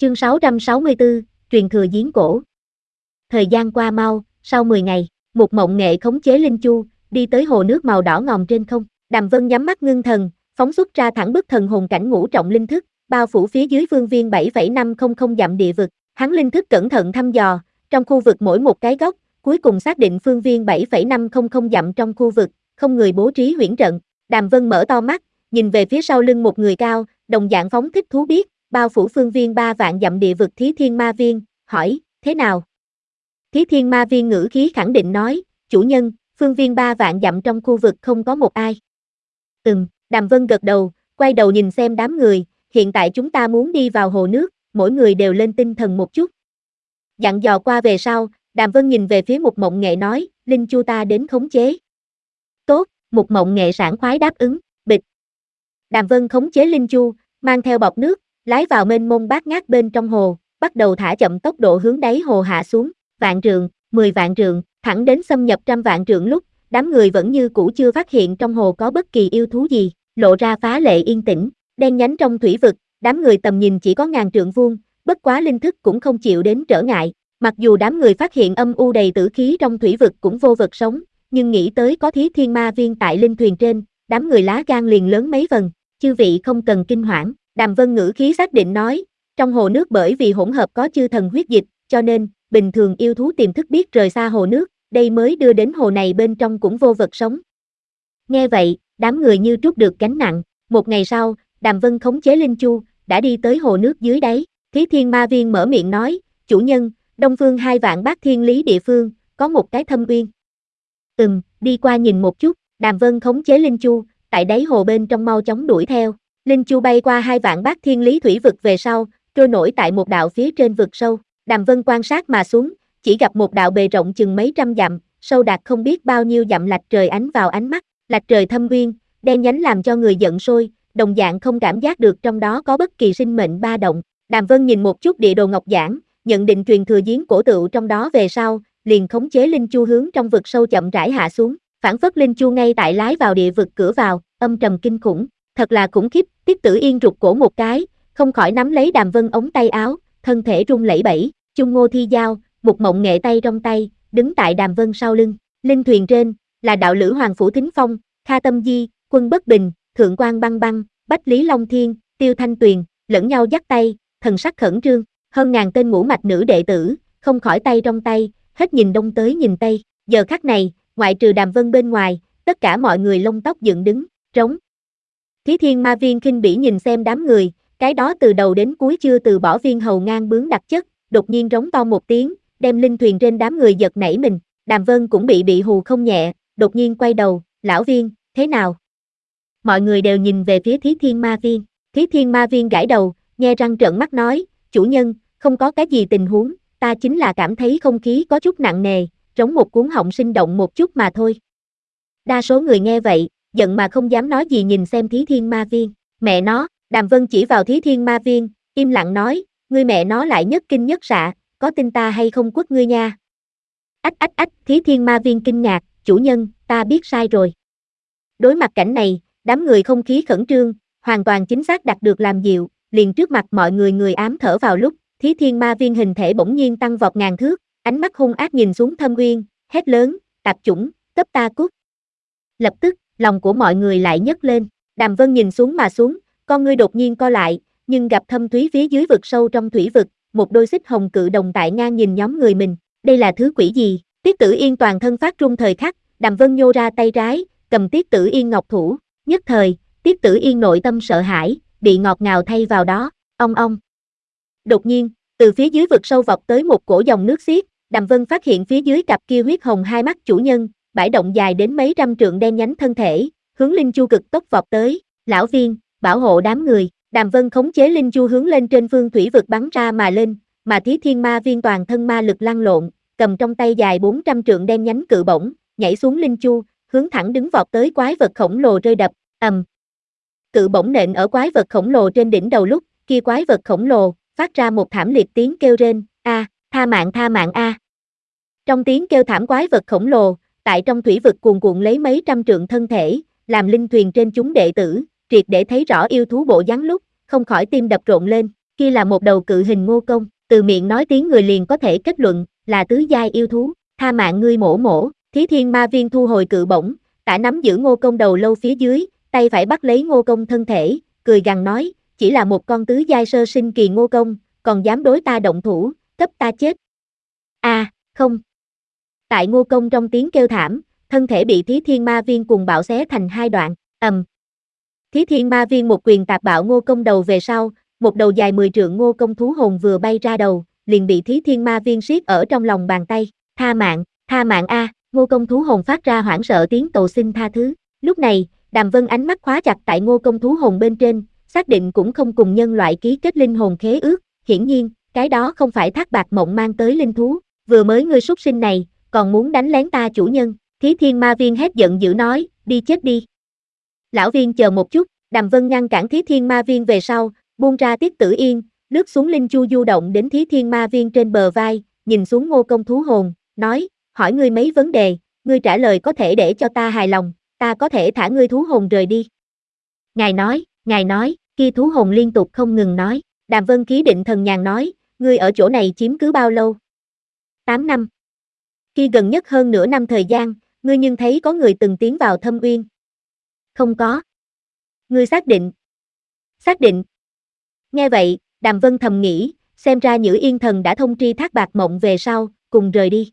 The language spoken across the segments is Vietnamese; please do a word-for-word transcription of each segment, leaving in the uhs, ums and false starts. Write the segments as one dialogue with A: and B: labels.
A: Chương sáu trăm sáu mươi tư, truyền thừa giếng cổ. Thời gian qua mau, sau mười ngày, một mộng nghệ khống chế Linh Chu, đi tới hồ nước màu đỏ ngòm trên không. Đàm Vân nhắm mắt ngưng thần, phóng xuất ra thẳng bức thần hồn cảnh ngũ trọng linh thức, bao phủ phía dưới phương viên bảy phẩy năm không không dặm địa vực. Hắn linh thức cẩn thận thăm dò, trong khu vực mỗi một cái góc, cuối cùng xác định phương viên bảy phẩy năm không không dặm trong khu vực, không người bố trí huyễn trận. Đàm Vân mở to mắt, nhìn về phía sau lưng một người cao, đồng dạng phóng thích thú biết, bao phủ phương viên ba vạn dặm địa vực Thí Thiên Ma Viên, hỏi, thế nào? Thí Thiên Ma Viên ngữ khí khẳng định nói, chủ nhân, phương viên ba vạn dặm trong khu vực không có một ai. Ừm, Đàm Vân gật đầu, quay đầu nhìn xem đám người, hiện tại chúng ta muốn đi vào hồ nước, mỗi người đều lên tinh thần một chút. Dặn dò qua về sau, Đàm Vân nhìn về phía Mục Mộng Nghệ nói, Linh Chu ta đến khống chế. Tốt, Mục Mộng Nghệ sảng khoái đáp ứng, bịch. Đàm Vân khống chế Linh Chu, mang theo bọt nước, lái vào mênh mông bát ngát bên trong hồ, bắt đầu thả chậm tốc độ hướng đáy hồ hạ xuống, vạn trượng, mười vạn trượng, thẳng đến xâm nhập trăm vạn trượng lúc, đám người vẫn như cũ chưa phát hiện trong hồ có bất kỳ yêu thú gì, lộ ra phá lệ yên tĩnh, đen nhánh trong thủy vực, đám người tầm nhìn chỉ có ngàn trượng vuông, bất quá linh thức cũng không chịu đến trở ngại, mặc dù đám người phát hiện âm u đầy tử khí trong thủy vực cũng vô vật sống, nhưng nghĩ tới có Thí Thiên Ma Viên tại linh thuyền trên, đám người lá gan liền lớn mấy phần, chư vị không cần kinh hoảng. Đàm Vân ngữ khí xác định nói, trong hồ nước bởi vì hỗn hợp có chư thần huyết dịch, cho nên, bình thường yêu thú tiềm thức biết rời xa hồ nước, đây mới đưa đến hồ này bên trong cũng vô vật sống. Nghe vậy, đám người như trút được gánh nặng, một ngày sau, Đàm Vân khống chế Linh Chu, đã đi tới hồ nước dưới đáy, Thí Thiên Ma Viên mở miệng nói, chủ nhân, đông phương hai vạn bát thiên lý địa phương, có một cái thâm uyên. Ừm, đi qua nhìn một chút, Đàm Vân khống chế Linh Chu, tại đáy hồ bên trong mau chóng đuổi theo. Linh Chu bay qua hai vạn bát thiên lý thủy vực về sau, trôi nổi tại một đạo phía trên vực sâu. Đàm Vân quan sát mà xuống, chỉ gặp một đạo bề rộng chừng mấy trăm dặm, sâu đạt không biết bao nhiêu dặm lạch trời ánh vào ánh mắt, lạch trời thâm uyên, đen nhánh làm cho người giận sôi, đồng dạng không cảm giác được trong đó có bất kỳ sinh mệnh ba động. Đàm Vân nhìn một chút địa đồ ngọc giản, nhận định truyền thừa giếng cổ tựu trong đó về sau, liền khống chế Linh Chu hướng trong vực sâu chậm rãi hạ xuống, phản phất Linh Chu ngay tại lái vào địa vực cửa vào, âm trầm kinh khủng. Thật là khủng khiếp, Tiết Tử Yên rụt cổ một cái, không khỏi nắm lấy Đàm Vân ống tay áo, thân thể run lẩy bẩy, Chung Ngô Thi Giao, Mục Mộng Nghệ tay trong tay, đứng tại Đàm Vân sau lưng, linh thuyền trên, là đạo lữ Hoàng Phủ Thính Phong, Kha Tâm Di, Quân Bất Bình, Thượng Quan Băng Băng, Bách Lý Long Thiên, Tiêu Thanh Tuyền, lẫn nhau dắt tay, thần sắc khẩn trương, hơn ngàn tên ngũ mạch nữ đệ tử, không khỏi tay trong tay, hết nhìn đông tới nhìn tây, giờ khắc này, ngoại trừ Đàm Vân bên ngoài, tất cả mọi người lông tóc dựng đứng, trống. Thí Thiên Ma Viên khinh bỉ nhìn xem đám người, cái đó từ đầu đến cuối chưa từ bỏ viên hầu ngang bướng đặc chất, đột nhiên rống to một tiếng, đem linh thuyền trên đám người giật nảy mình, Đàm Vân cũng bị bị hù không nhẹ, đột nhiên quay đầu, lão Viên, thế nào? Mọi người đều nhìn về phía Thí Thiên Ma Viên, Thí Thiên Ma Viên gãi đầu, nhe răng trợn mắt nói, chủ nhân, không có cái gì tình huống, ta chính là cảm thấy không khí có chút nặng nề, giống một cuốn họng sinh động một chút mà thôi. Đa số người nghe vậy, giận mà không dám nói gì nhìn xem Thí Thiên Ma Viên, mẹ nó, Đàm Vân chỉ vào Thí Thiên Ma Viên, im lặng nói, ngươi mẹ nó lại nhất kinh nhất xạ, có tin ta hay không quất ngươi nha. Ách ách ách, Thí Thiên Ma Viên kinh ngạc, chủ nhân, ta biết sai rồi. Đối mặt cảnh này, đám người không khí khẩn trương, hoàn toàn chính xác đặt được làm dịu, liền trước mặt mọi người người ám thở vào lúc, Thí Thiên Ma Viên hình thể bỗng nhiên tăng vọt ngàn thước, ánh mắt hung ác nhìn xuống thâm uyên, hét lớn, tạp chủng, cấp ta cút. Lập tức, lòng của mọi người lại nhấc lên, Đàm Vân nhìn xuống mà xuống, con ngươi đột nhiên co lại, nhưng gặp thâm thúy phía dưới vực sâu trong thủy vực, một đôi xích hồng cự đồng tại ngang nhìn nhóm người mình, đây là thứ quỷ gì? Tiết Tử Yên toàn thân phát run thời khắc, Đàm Vân nhô ra tay trái, cầm Tiết Tử Yên ngọc thủ, nhất thời, Tiết Tử Yên nội tâm sợ hãi, bị ngọt ngào thay vào đó, ong ong. Đột nhiên, từ phía dưới vực sâu vọt tới một cổ dòng nước xiết, Đàm Vân phát hiện phía dưới cặp kia huyết hồng hai mắt chủ nhân, bãi động dài đến mấy trăm trượng đen nhánh thân thể, hướng Linh Chu cực tốc vọt tới, lão Viên, bảo hộ đám người, Đàm Vân khống chế Linh Chu hướng lên trên phương thủy vực bắn ra mà lên, mà Thí Thiên Ma Viên toàn thân ma lực lăn lộn, cầm trong tay dài bốn trăm trượng đen nhánh cự bổng, nhảy xuống Linh Chu, hướng thẳng đứng vọt tới quái vật khổng lồ rơi đập, ầm. Cự bổng nện ở quái vật khổng lồ trên đỉnh đầu lúc, kia quái vật khổng lồ phát ra một thảm liệt tiếng kêu rên, a, tha mạng tha mạng a. Trong tiếng kêu thảm quái vật khổng lồ, tại trong thủy vực cuồn cuộn lấy mấy trăm trượng thân thể, làm linh thuyền trên chúng đệ tử, triệt để thấy rõ yêu thú bộ dáng lúc, không khỏi tim đập rộn lên, Kia là một đầu cự hình ngô công, từ miệng nói tiếng người liền có thể kết luận, là tứ giai yêu thú, tha mạng ngươi mổ mổ, Thí Thiên Ma Viên thu hồi cự bổng, tả nắm giữ ngô công đầu lâu phía dưới, tay phải bắt lấy ngô công thân thể, cười gằn nói, chỉ là một con tứ giai sơ sinh kỳ ngô công, còn dám đối ta động thủ, cấp ta chết. A, à, không. Tại ngô công trong tiếng kêu thảm, thân thể bị Thí Thiên Ma Viên cùng bạo xé thành hai đoạn, ầm. Thí Thiên Ma Viên một quyền tạt bạo ngô công đầu về sau, một đầu dài mười trượng ngô công thú hồn vừa bay ra đầu, liền bị Thí Thiên Ma Viên siết ở trong lòng bàn tay, tha mạng, tha mạng a, ngô công thú hồn phát ra hoảng sợ tiếng cầu xin tha thứ. Lúc này, Đàm Vân ánh mắt khóa chặt tại ngô công thú hồn bên trên, xác định cũng không cùng nhân loại ký kết linh hồn khế ước, hiển nhiên, cái đó không phải Thác Bạt Mộng mang tới linh thú, vừa mới ngươi súc sinh này, còn muốn đánh lén ta chủ nhân, Thí Thiên Ma Viên hét giận dữ nói, đi chết đi. Lão Viên chờ một chút, Đàm Vân ngăn cản Thí Thiên Ma Viên về sau, buông ra Tiết Tử Yên, lướt xuống linh chu du động đến Thí Thiên Ma Viên trên bờ vai, nhìn xuống ngô công thú hồn, nói, hỏi ngươi mấy vấn đề, ngươi trả lời có thể để cho ta hài lòng, ta có thể thả ngươi thú hồn rời đi. Ngài nói, ngài nói, kia thú hồn liên tục không ngừng nói, Đàm Vân khí định thần nhàn nói, ngươi ở chỗ này chiếm cứ bao lâu? Tám năm. Kia gần nhất hơn nửa năm thời gian, ngươi nhưng thấy có người từng tiến vào Thâm Uyên? Không có. Ngươi xác định? Xác định. Nghe vậy, Đàm Vân thầm nghĩ, xem ra Nhữ Yên Thần đã thông tri Thác Bạt Mộng về sau, cùng rời đi.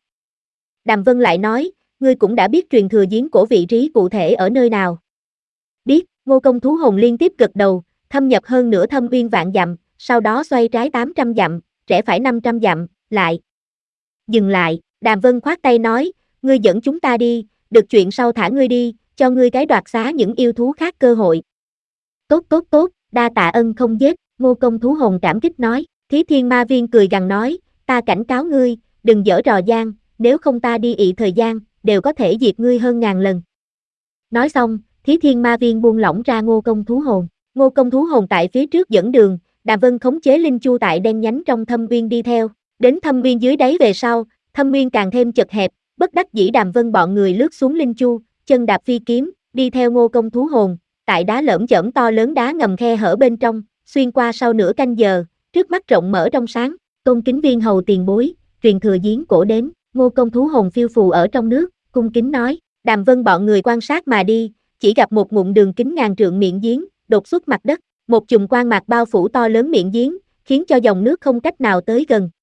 A: Đàm Vân lại nói, ngươi cũng đã biết truyền thừa giếng cổ vị trí cụ thể ở nơi nào. Biết, ngô công thú hồn liên tiếp gật đầu, thâm nhập hơn nửa Thâm Uyên vạn dặm, sau đó xoay trái tám trăm dặm, rẽ phải năm trăm dặm, lại. Dừng lại, Đàm Vân khoát tay nói, ngươi dẫn chúng ta đi, được chuyện sau thả ngươi đi, cho ngươi cái đoạt xá những yêu thú khác cơ hội. Tốt tốt tốt, đa tạ ân không giết, ngô công thú hồn cảm kích nói, Thí Thiên Ma Viên cười gằn nói, ta cảnh cáo ngươi, đừng dở trò gian, nếu không ta đi ị thời gian, đều có thể diệt ngươi hơn ngàn lần. Nói xong, Thí Thiên Ma Viên buông lỏng ra ngô công thú hồn, ngô công thú hồn tại phía trước dẫn đường, Đàm Vân khống chế linh chu tại đen nhánh trong Thâm Uyên đi theo, đến Thâm Uyên dưới đáy về sau, Thâm Uyên càng thêm chật hẹp, bất đắc dĩ Đàm Vân bọn người lướt xuống linh chu, chân đạp phi kiếm, đi theo ngô công thú hồn, tại đá lởm chởm to lớn đá ngầm khe hở bên trong, xuyên qua sau nửa canh giờ, trước mắt rộng mở trong sáng, tôn kính viên hầu tiền bối, truyền thừa giếng cổ đến, ngô công thú hồn phiêu phù ở trong nước, cung kính nói, Đàm Vân bọn người quan sát mà đi, chỉ gặp một ngụm đường kính ngàn trượng miệng giếng, đột xuất mặt đất, một chùm quang mạc bao phủ to lớn miệng giếng, khiến cho dòng nước không cách nào tới gần,